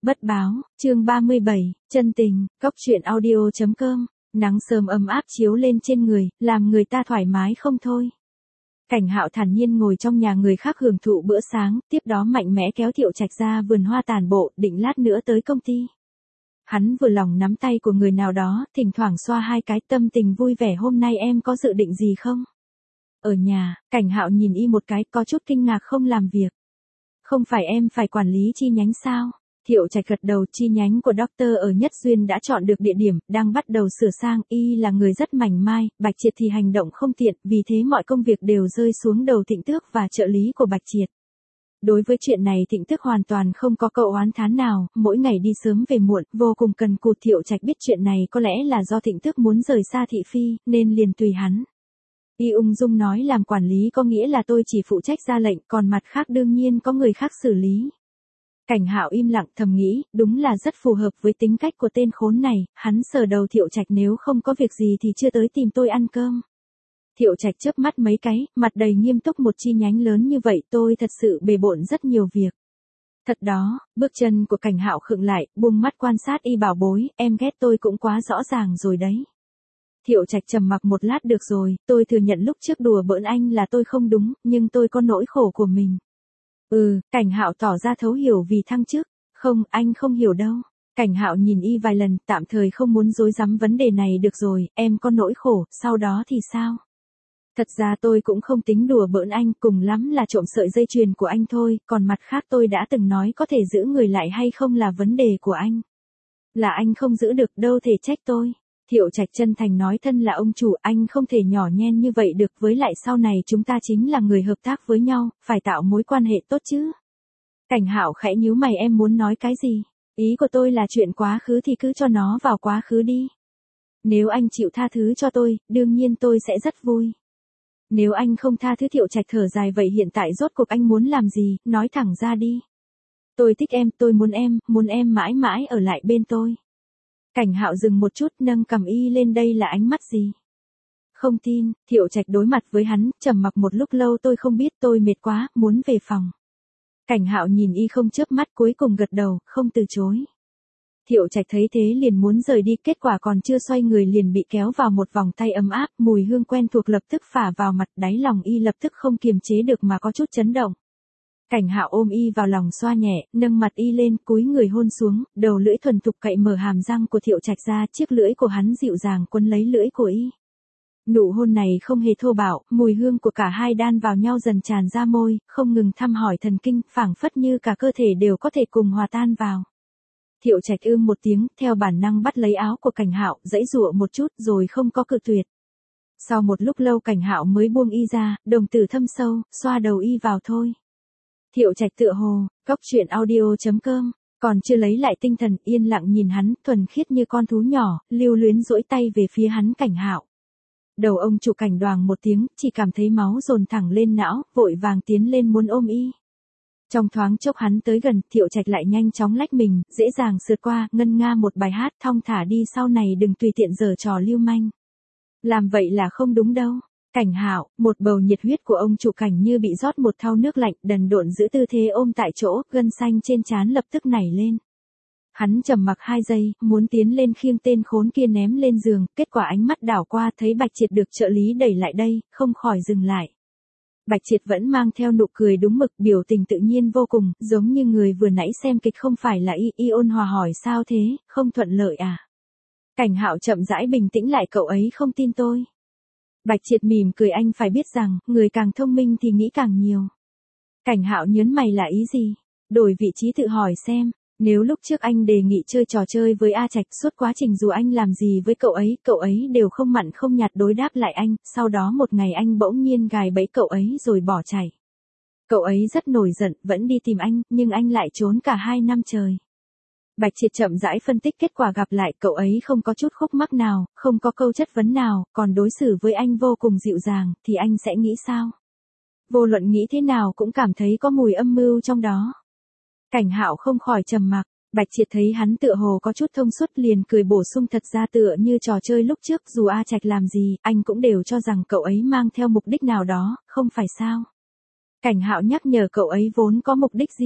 Bất báo, chương 37, chân tình, cóc truyện audio.com, nắng sớm ấm áp chiếu lên trên người, làm người ta thoải mái không thôi. Cảnh Hạo thản nhiên ngồi trong nhà người khác hưởng thụ bữa sáng, tiếp đó mạnh mẽ kéo Thiệu Trạch ra vườn hoa tàn bộ, định lát nữa tới công ty. Hắn vừa lòng nắm tay của người nào đó, thỉnh thoảng xoa hai cái, tâm tình vui vẻ. Hôm nay em có dự định gì không? Ở nhà, Cảnh Hạo nhìn y một cái, có chút kinh ngạc. Không làm việc. Không phải em phải quản lý chi nhánh sao? Thiệu Trạch gật đầu. Chi nhánh của Doctor ở Nhất Duyên đã chọn được địa điểm, đang bắt đầu sửa sang. Y là người rất mảnh mai, Bạch Triệt thì hành động không tiện, vì thế mọi công việc đều rơi xuống đầu Thịnh Tước và trợ lý của Bạch Triệt. Đối với chuyện này Thịnh Tước hoàn toàn không có câu oán thán nào, mỗi ngày đi sớm về muộn, vô cùng cần cù. Thiệu Trạch biết chuyện này có lẽ là do Thịnh Tước muốn rời xa thị phi, nên liền tùy hắn. Y ung dung nói, làm quản lý có nghĩa là tôi chỉ phụ trách ra lệnh, còn mặt khác đương nhiên có người khác xử lý. Cảnh Hạo im lặng thầm nghĩ, đúng là rất phù hợp với tính cách của tên khốn này. Hắn sờ đầu Thiệu Trạch, nếu không có việc gì thì chưa tới tìm tôi ăn cơm. Thiệu Trạch chớp mắt mấy cái, mặt đầy nghiêm túc. Một chi nhánh lớn như vậy tôi thật sự bề bộn rất nhiều việc. Thật đó, bước chân của Cảnh Hạo khựng lại, buông mắt quan sát y bảo bối, em ghét tôi cũng quá rõ ràng rồi đấy. Thiệu Trạch trầm mặc một lát, được rồi, tôi thừa nhận lúc trước đùa bỡn anh là tôi không đúng, nhưng tôi có nỗi khổ của mình. Cảnh Hạo tỏ ra thấu hiểu vì thăng chức. Không, anh không hiểu đâu. Cảnh Hạo nhìn y vài lần, tạm thời không muốn rối rắm vấn đề này. Được rồi, em có nỗi khổ, sau đó thì sao? Thật ra tôi cũng không tính đùa bỡn anh, cùng lắm là trộm sợi dây chuyền của anh thôi, còn mặt khác tôi đã từng nói có thể giữ người lại hay không là vấn đề của anh. Là anh không giữ được, đâu thể trách tôi. Thiệu Trạch chân thành nói, thân là ông chủ, anh không thể nhỏ nhen như vậy được, với lại sau này chúng ta chính là người hợp tác với nhau, phải tạo mối quan hệ tốt chứ. Cảnh Hạo khẽ nhíu mày, em muốn nói cái gì? Ý của tôi là chuyện quá khứ thì cứ cho nó vào quá khứ đi. Nếu anh chịu tha thứ cho tôi, đương nhiên tôi sẽ rất vui. Nếu anh không tha thứ, Thiệu Trạch thở dài, vậy hiện tại rốt cuộc anh muốn làm gì, nói thẳng ra đi. Tôi thích em, tôi muốn em mãi mãi ở lại bên tôi. Cảnh Hạo dừng một chút, nâng cằm y lên, đây là ánh mắt gì? Không tin. Thiệu Trạch đối mặt với hắn, trầm mặc một lúc lâu, tôi không biết, tôi mệt quá, muốn về phòng. Cảnh Hạo nhìn y không chớp mắt, cuối cùng gật đầu, không từ chối. Thiệu Trạch thấy thế liền muốn rời đi, kết quả còn chưa xoay người liền bị kéo vào một vòng tay ấm áp, mùi hương quen thuộc lập tức phả vào mặt, đáy lòng y lập tức không kiềm chế được mà có chút chấn động. Cảnh Hạo ôm y vào lòng xoa nhẹ, nâng mặt y lên, cúi người hôn xuống, đầu lưỡi thuần thục cậy mở hàm răng của Thiệu Trạch ra, chiếc lưỡi của hắn dịu dàng quấn lấy lưỡi của y. Nụ hôn này không hề thô bạo, mùi hương của cả hai đan vào nhau dần tràn ra môi, không ngừng thăm hỏi thần kinh, phảng phất như cả cơ thể đều có thể cùng hòa tan vào. Thiệu Trạch một tiếng, theo bản năng bắt lấy áo của Cảnh Hạo, giãy giụa một chút rồi không có cự tuyệt. Sau một lúc lâu Cảnh Hạo mới buông y ra, đồng tử thâm sâu, xoa đầu y vào thôi. Thiệu Trạch tựa hồ, cóc truyện audio.com, còn chưa lấy lại tinh thần, yên lặng nhìn hắn, thuần khiết như con thú nhỏ, lưu luyến duỗi tay về phía hắn. Cảnh Hạo. Đầu ông chủ Cảnh đoàng một tiếng, chỉ cảm thấy máu dồn thẳng lên não, vội vàng tiến lên muốn ôm y. Trong thoáng chốc hắn tới gần, Thiệu Trạch lại nhanh chóng lách mình, dễ dàng sượt qua, ngân nga một bài hát, thong thả đi, sau này đừng tùy tiện giở trò lưu manh. Làm vậy là không đúng đâu. Cảnh Hạo, một bầu nhiệt huyết của ông chủ Cảnh như bị rót một thau nước lạnh, đần độn giữ tư thế ôm tại chỗ, gân xanh trên trán lập tức nảy lên. Hắn trầm mặc 2 giây, muốn tiến lên khiêng tên khốn kia ném lên giường, kết quả ánh mắt đảo qua thấy Bạch Triệt được trợ lý đẩy lại đây, không khỏi dừng lại. Bạch Triệt vẫn mang theo nụ cười đúng mực, biểu tình tự nhiên vô cùng, giống như người vừa nãy xem kịch không phải là y. Ôn hòa hỏi, sao thế, không thuận lợi à? Cảnh Hạo chậm rãi bình tĩnh lại, cậu ấy không tin tôi. Bạch Triệt mỉm cười, anh phải biết rằng, người càng thông minh thì nghĩ càng nhiều. Cảnh Hạo nhớn mày, là ý gì? Đổi vị trí tự hỏi xem, nếu lúc trước anh đề nghị chơi trò chơi với A Trạch, suốt quá trình dù anh làm gì với cậu ấy đều không mặn không nhạt đối đáp lại anh, sau đó một ngày anh bỗng nhiên gài bẫy cậu ấy rồi bỏ chạy. Cậu ấy rất nổi giận, vẫn đi tìm anh, nhưng anh lại trốn cả 2 năm trời. Bạch Triệt chậm rãi phân tích, kết quả gặp lại cậu ấy không có chút khúc mắc nào, không có câu chất vấn nào, còn đối xử với anh vô cùng dịu dàng, thì anh sẽ nghĩ sao? Vô luận nghĩ thế nào cũng cảm thấy có mùi âm mưu trong đó. Cảnh Hạo không khỏi trầm mặc, Bạch Triệt thấy hắn tựa hồ có chút thông suốt liền cười bổ sung, thật ra tựa như trò chơi lúc trước, dù A Trạch làm gì, anh cũng đều cho rằng cậu ấy mang theo mục đích nào đó, không phải sao? Cảnh Hạo nhắc nhở, cậu ấy vốn có mục đích riêng.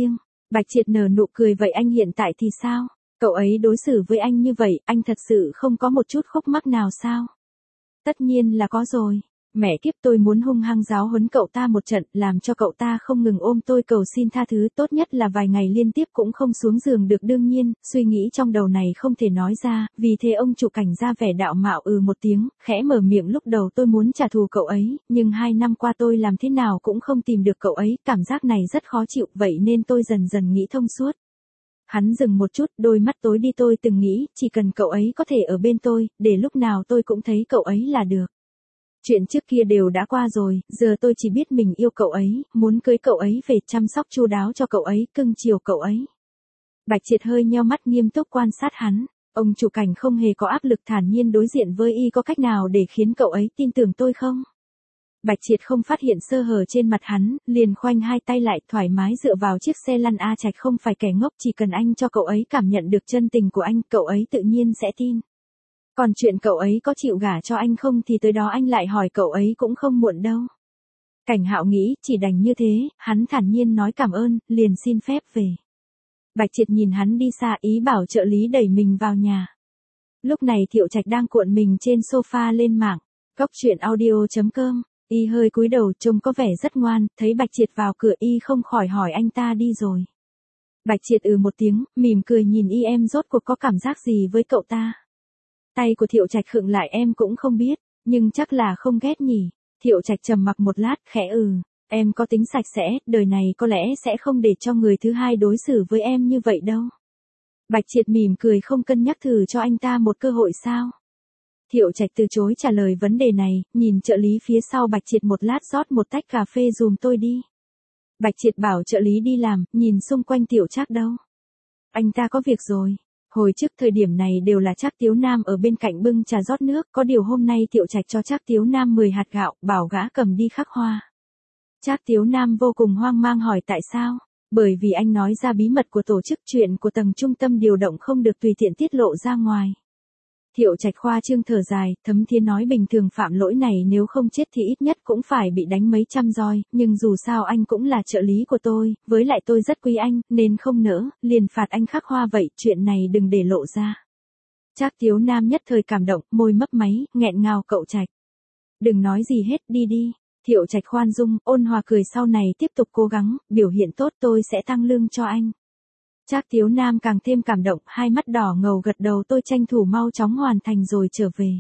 Bạch Triệt nở nụ cười, vậy anh hiện tại thì sao? Cậu ấy đối xử với anh như vậy, anh thật sự không có một chút khúc mắc nào sao? Tất nhiên là có rồi. Mẹ kiếp, tôi muốn hung hăng giáo huấn cậu ta một trận, làm cho cậu ta không ngừng ôm tôi cầu xin tha thứ, tốt nhất là vài ngày liên tiếp cũng không xuống giường được. Đương nhiên, suy nghĩ trong đầu này không thể nói ra, vì thế ông chủ Cảnh ra vẻ đạo mạo một tiếng, khẽ mở miệng, lúc đầu tôi muốn trả thù cậu ấy, nhưng 2 năm qua tôi làm thế nào cũng không tìm được cậu ấy, cảm giác này rất khó chịu, vậy nên tôi dần dần nghĩ thông suốt. Hắn dừng một chút, đôi mắt tối đi, tôi từng nghĩ, chỉ cần cậu ấy có thể ở bên tôi, để lúc nào tôi cũng thấy cậu ấy là được. Chuyện trước kia đều đã qua rồi, giờ tôi chỉ biết mình yêu cậu ấy, muốn cưới cậu ấy về, chăm sóc chu đáo cho cậu ấy, cưng chiều cậu ấy. Bạch Triệt hơi nheo mắt nghiêm túc quan sát hắn. Ông chủ Cảnh không hề có áp lực, thản nhiên đối diện với y, có cách nào để khiến cậu ấy tin tưởng tôi không? Bạch Triệt không phát hiện sơ hở trên mặt hắn, liền khoanh hai tay lại, thoải mái dựa vào chiếc xe lăn. A Trạch không phải kẻ ngốc, chỉ cần anh cho cậu ấy cảm nhận được chân tình của anh, cậu ấy tự nhiên sẽ tin. Còn chuyện cậu ấy có chịu gả cho anh không thì tới đó anh lại hỏi cậu ấy cũng không muộn đâu. Cảnh Hạo nghĩ chỉ đành như thế, hắn thản nhiên nói cảm ơn, liền xin phép về. Bạch Triệt nhìn hắn đi xa, ý bảo trợ lý đẩy mình vào nhà. Lúc này Thiệu Trạch đang cuộn mình trên sofa lên mạng. Góc truyện audio.com. Y hơi cúi đầu, trông có vẻ rất ngoan, thấy Bạch Triệt vào cửa y không khỏi hỏi anh ta đi rồi. Bạch Triệt một tiếng, mỉm cười nhìn y, em rốt cuộc có cảm giác gì với cậu ta? Tay của Thiệu Trạch khựng lại, em cũng không biết, nhưng chắc là không ghét nhỉ. Thiệu Trạch trầm mặc một lát, khẽ em có tính sạch sẽ, đời này có lẽ sẽ không để cho người thứ hai đối xử với em như vậy đâu. Bạch Triệt mỉm cười, không cân nhắc thử cho anh ta một cơ hội sao? Thiệu Trạch từ chối trả lời vấn đề này, nhìn trợ lý phía sau Bạch Triệt một lát, rót một tách cà phê dùm tôi đi. Bạch Triệt bảo trợ lý đi làm, nhìn xung quanh Tiểu Trác đâu. Anh ta có việc rồi. Hồi trước thời điểm này đều là Trác Tiếu Nam ở bên cạnh bưng trà rót nước, có điều hôm nay Thiệu Trạch cho Trác Tiếu Nam 10 hạt gạo, bảo gã cầm đi khắc hoa. Trác Tiếu Nam vô cùng hoang mang hỏi tại sao? Bởi vì anh nói ra bí mật của tổ chức, chuyện của tầng trung tâm điều động không được tùy tiện tiết lộ ra ngoài. Thiệu Trạch khoa trương thở dài, thấm thía nói bình thường phạm lỗi này nếu không chết thì ít nhất cũng phải bị đánh mấy trăm roi, nhưng dù sao anh cũng là trợ lý của tôi, với lại tôi rất quý anh, nên không nỡ, liền phạt anh khắc hoa vậy, chuyện này đừng để lộ ra. Trác Tiếu Nam nhất thời cảm động, môi mấp máy, nghẹn ngào, cậu Trạch. Đừng nói gì hết, đi đi. Thiệu Trạch khoan dung, ôn hòa cười, sau này tiếp tục cố gắng, biểu hiện tốt tôi sẽ tăng lương cho anh. Trác Tiếu Nam càng thêm cảm động, hai mắt đỏ ngầu gật đầu, tôi tranh thủ mau chóng hoàn thành rồi trở về.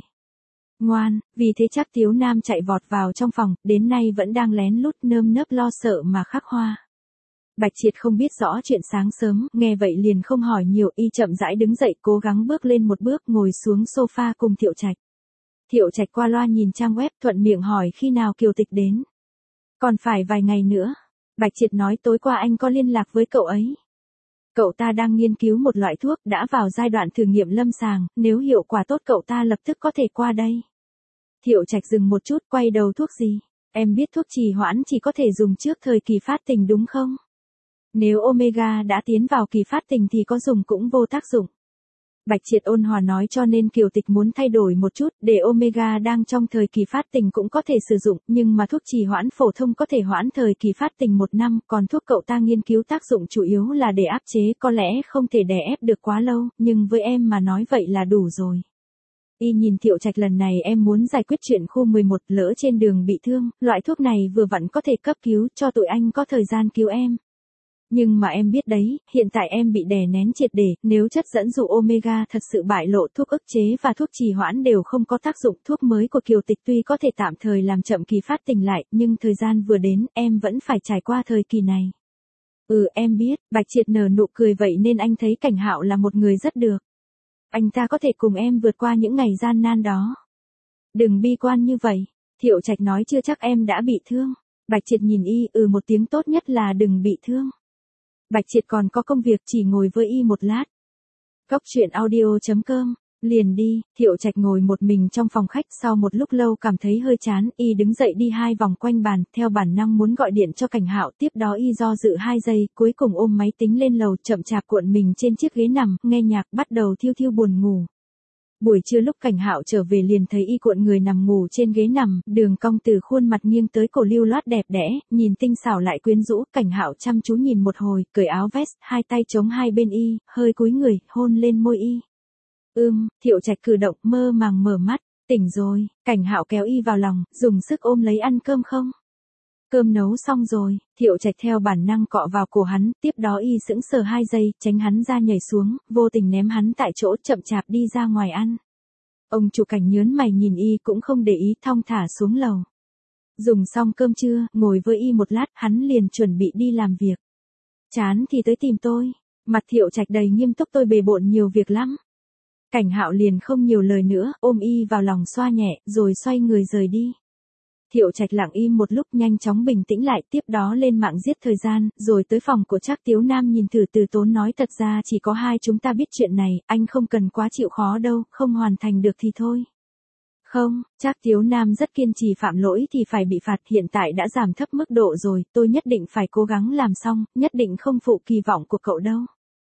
Ngoan, vì thế Trác Tiếu Nam chạy vọt vào trong phòng, đến nay vẫn đang lén lút nơm nớp lo sợ mà khắc hoa. Bạch Triệt không biết rõ chuyện sáng sớm, nghe vậy liền không hỏi nhiều, y chậm rãi đứng dậy, cố gắng bước lên một bước, ngồi xuống sofa cùng Thiệu Trạch. Thiệu Trạch qua loa nhìn trang web, thuận miệng hỏi khi nào Kiều Tịch đến. Còn phải vài ngày nữa. Bạch Triệt nói tối qua anh có liên lạc với cậu ấy. Cậu ta đang nghiên cứu một loại thuốc, đã vào giai đoạn thử nghiệm lâm sàng, nếu hiệu quả tốt cậu ta lập tức có thể qua đây. Thiệu Trạch dừng một chút, quay đầu, thuốc gì? Em biết thuốc trì hoãn chỉ có thể dùng trước thời kỳ phát tình đúng không? Nếu Omega đã tiến vào kỳ phát tình thì có dùng cũng vô tác dụng. Bạch Triệt ôn hòa nói, cho nên Kiều Tịch muốn thay đổi một chút, để Omega đang trong thời kỳ phát tình cũng có thể sử dụng, nhưng mà thuốc trì hoãn phổ thông có thể hoãn thời kỳ phát tình 1 năm, còn thuốc cậu ta nghiên cứu tác dụng chủ yếu là để áp chế, có lẽ không thể đè ép được quá lâu, nhưng với em mà nói vậy là đủ rồi. Y nhìn Thiệu Trạch, lần này em muốn giải quyết chuyện khu 11, lỡ trên đường bị thương, loại thuốc này vừa vặn có thể cấp cứu, cho tụi anh có thời gian cứu em. Nhưng mà em biết đấy, hiện tại em bị đè nén triệt để, nếu chất dẫn dụ Omega thật sự bại lộ, thuốc ức chế và thuốc trì hoãn đều không có tác dụng. Thuốc mới của Kiều Tịch tuy có thể tạm thời làm chậm kỳ phát tình lại, nhưng thời gian vừa đến, em vẫn phải trải qua thời kỳ này. Em biết, Bạch Triệt nở nụ cười, vậy nên anh thấy Cảnh Hạo là một người rất được. Anh ta có thể cùng em vượt qua những ngày gian nan đó. Đừng bi quan như vậy, Thiệu Trạch nói, chưa chắc em đã bị thương. Bạch Triệt nhìn y, một tiếng, tốt nhất là đừng bị thương. Bạch Triệt còn có công việc, chỉ ngồi với y một lát. Góc truyện audio.com, liền đi. Thiệu Trạch ngồi một mình trong phòng khách, sau một lúc lâu cảm thấy hơi chán, y đứng dậy đi 2 vòng quanh bàn, theo bản năng muốn gọi điện cho Cảnh Hạo, tiếp đó y do dự 2 giây, cuối cùng ôm máy tính lên lầu, chậm chạp cuộn mình trên chiếc ghế nằm, nghe nhạc, bắt đầu thiêu thiêu buồn ngủ. Buổi trưa lúc Cảnh Hạo trở về liền thấy y cuộn người nằm ngủ trên ghế nằm, đường cong từ khuôn mặt nghiêng tới cổ lưu loát đẹp đẽ, nhìn tinh xảo lại quyến rũ. Cảnh Hạo chăm chú nhìn một hồi, cởi áo vest, hai tay chống hai bên y, hơi cúi người, hôn lên môi y. Thiệu Trạch cử động, mơ màng mở mắt, tỉnh rồi. Cảnh Hạo kéo y vào lòng, dùng sức ôm lấy. Ăn cơm không? Cơm nấu xong rồi. Thiệu Trạch theo bản năng cọ vào cổ hắn, tiếp đó y sững sờ 2 giây, tránh hắn ra nhảy xuống, vô tình ném hắn tại chỗ, chậm chạp đi ra ngoài ăn. Ông chủ Cảnh nhớn mày nhìn y cũng không để ý, thong thả xuống lầu. Dùng xong cơm trưa, ngồi với y một lát, hắn liền chuẩn bị đi làm việc. Chán thì tới tìm tôi. Mặt Thiệu Trạch đầy nghiêm túc, tôi bề bộn nhiều việc lắm. Cảnh Hạo liền không nhiều lời nữa, ôm y vào lòng xoa nhẹ, rồi xoay người rời đi. Thiệu Trạch lặng im một lúc, nhanh chóng bình tĩnh lại, tiếp đó lên mạng giết thời gian, rồi tới phòng của Trác Tiếu Nam nhìn thử. Từ Tốn nói, thật ra chỉ có hai chúng ta biết chuyện này, anh không cần quá chịu khó đâu, không hoàn thành được thì thôi. Không, Trác Tiếu Nam rất kiên trì, phạm lỗi thì phải bị phạt, hiện tại đã giảm thấp mức độ rồi, tôi nhất định phải cố gắng làm xong, nhất định không phụ kỳ vọng của cậu đâu.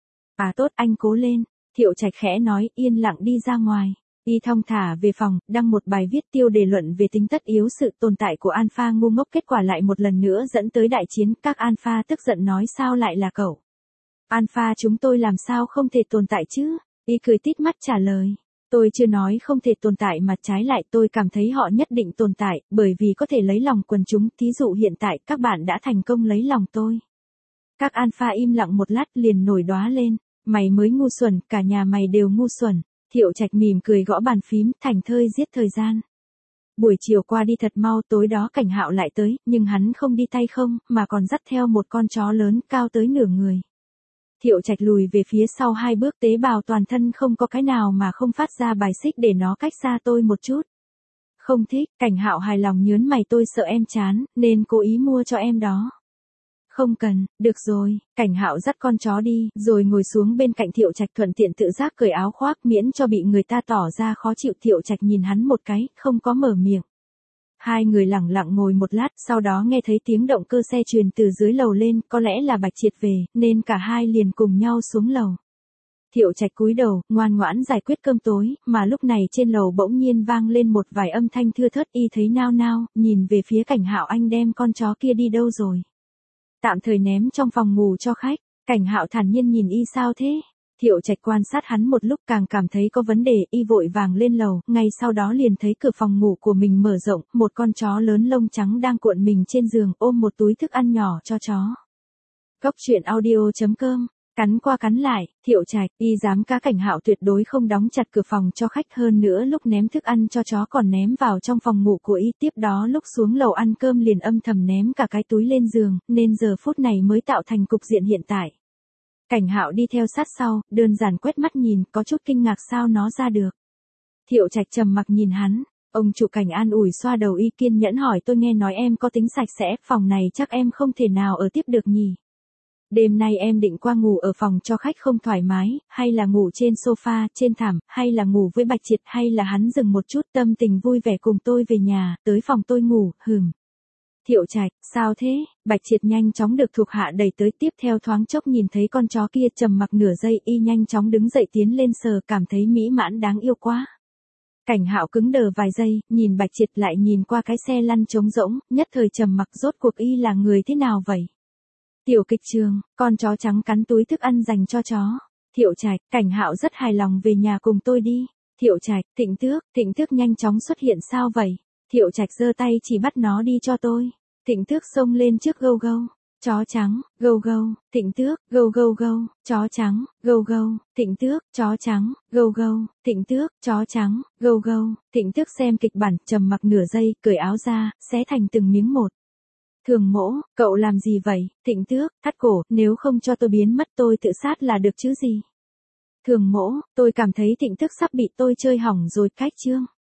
À tốt, anh cố lên. Thiệu Trạch khẽ nói, yên lặng đi ra ngoài. Y thong thả về phòng, đăng một bài viết tiêu đề luận về tính tất yếu sự tồn tại của Alpha ngu ngốc, kết quả lại một lần nữa dẫn tới đại chiến. Các Alpha tức giận nói, sao lại là cậu? Alpha chúng tôi làm sao không thể tồn tại chứ? Y cười tít mắt trả lời. Tôi chưa nói không thể tồn tại, mà trái lại tôi cảm thấy họ nhất định tồn tại, bởi vì có thể lấy lòng quần chúng. Thí dụ hiện tại các bạn đã thành công lấy lòng tôi. Các Alpha im lặng một lát liền nổi đoá lên. Mày mới ngu xuẩn, cả nhà mày đều ngu xuẩn. Thiệu Trạch mỉm cười gõ bàn phím, thành thơi giết thời gian. Buổi chiều qua đi thật mau, tối đó Cảnh Hạo lại tới, nhưng hắn không đi tay không, mà còn dắt theo một con chó lớn cao tới nửa người. Thiệu Trạch lùi về phía sau 2 bước, tế bào toàn thân không có cái nào mà không phát ra bài xích, để nó cách xa tôi một chút. Không thích. Cảnh Hạo hài lòng nhớn mày, tôi sợ em chán, nên cố ý mua cho em đó. Không cần, được rồi. Cảnh Hạo dắt con chó đi, rồi ngồi xuống bên cạnh Thiệu Trạch, thuận tiện tự giác cởi áo khoác, miễn cho bị người ta tỏ ra khó chịu. Thiệu Trạch nhìn hắn một cái, không có mở miệng. Hai người lẳng lặng ngồi một lát, sau đó nghe thấy tiếng động cơ xe truyền từ dưới lầu lên, có lẽ là Bạch Triệt về, nên cả hai liền cùng nhau xuống lầu. Thiệu Trạch cúi đầu, ngoan ngoãn giải quyết cơm tối, mà lúc này trên lầu bỗng nhiên vang lên một vài âm thanh thưa thớt. Y thấy nao nao, nhìn về phía Cảnh Hạo, anh đem con chó kia đi đâu rồi? Tạm thời ném trong phòng ngủ cho khách. Cảnh Hạo thản nhiên nhìn y, sao thế? Thiệu Trạch quan sát hắn một lúc, càng cảm thấy có vấn đề, y vội vàng lên lầu, ngay sau đó liền thấy cửa phòng ngủ của mình mở rộng, một con chó lớn lông trắng đang cuộn mình trên giường, ôm một túi thức ăn nhỏ cho chó. Cốc truyện audio.com. Cắn qua cắn lại, Thiệu Trạch, y dám cá Cảnh Hạo tuyệt đối không đóng chặt cửa phòng cho khách, hơn nữa lúc ném thức ăn cho chó còn ném vào trong phòng ngủ của y, tiếp đó lúc xuống lầu ăn cơm liền âm thầm ném cả cái túi lên giường, nên giờ phút này mới tạo thành cục diện hiện tại. Cảnh Hạo đi theo sát sau, đơn giản quét mắt nhìn, có chút kinh ngạc sao nó ra được. Thiệu Trạch trầm mặc nhìn hắn, ông chủ Cảnh an ủi xoa đầu y, kiên nhẫn hỏi, tôi nghe nói em có tính sạch sẽ, phòng này chắc em không thể nào ở tiếp được nhỉ? Đêm nay em định qua ngủ ở phòng cho khách không thoải mái, hay là ngủ trên sofa, trên thảm, hay là ngủ với Bạch Triệt, hay là hắn dừng một chút, tâm tình vui vẻ cùng tôi về nhà, tới phòng tôi ngủ, Thiệu Trạch, sao thế? Bạch Triệt nhanh chóng được thuộc hạ đẩy tới, tiếp theo thoáng chốc nhìn thấy con chó kia, trầm mặc nửa giây, y nhanh chóng đứng dậy tiến lên sờ, cảm thấy mỹ mãn đáng yêu quá. Cảnh Hạo cứng đờ vài giây, nhìn Bạch Triệt lại nhìn qua cái xe lăn trống rỗng, nhất thời trầm mặc, rốt cuộc y là người thế nào vậy? Tiểu kịch trường, con chó trắng cắn túi thức ăn dành cho chó. Thiệu Trạch, Cảnh Hạo rất hài lòng, về nhà cùng tôi đi. Thiệu Trạch, Thịnh Tước nhanh chóng xuất hiện, sao vậy? Thiệu Trạch giơ tay chỉ, bắt nó đi cho tôi. Thịnh Tước xông lên trước, gâu gâu. Chó trắng, gâu gâu. Thịnh Tước, gâu gâu gâu. Chó trắng, gâu gâu. Thịnh Tước, chó trắng, gâu gâu. Thịnh Tước, chó trắng, gâu gâu. Thịnh Tước xem kịch bản, trầm mặc nửa giây, cởi áo ra, xé thành từng miếng một. Thường Mỗ, cậu làm gì vậy? Thịnh Tước, thắt cổ, nếu không cho tôi biến mất tôi tự sát là được chứ gì? Thường Mỗ, tôi cảm thấy Thịnh Tước sắp bị tôi chơi hỏng rồi, cách chương.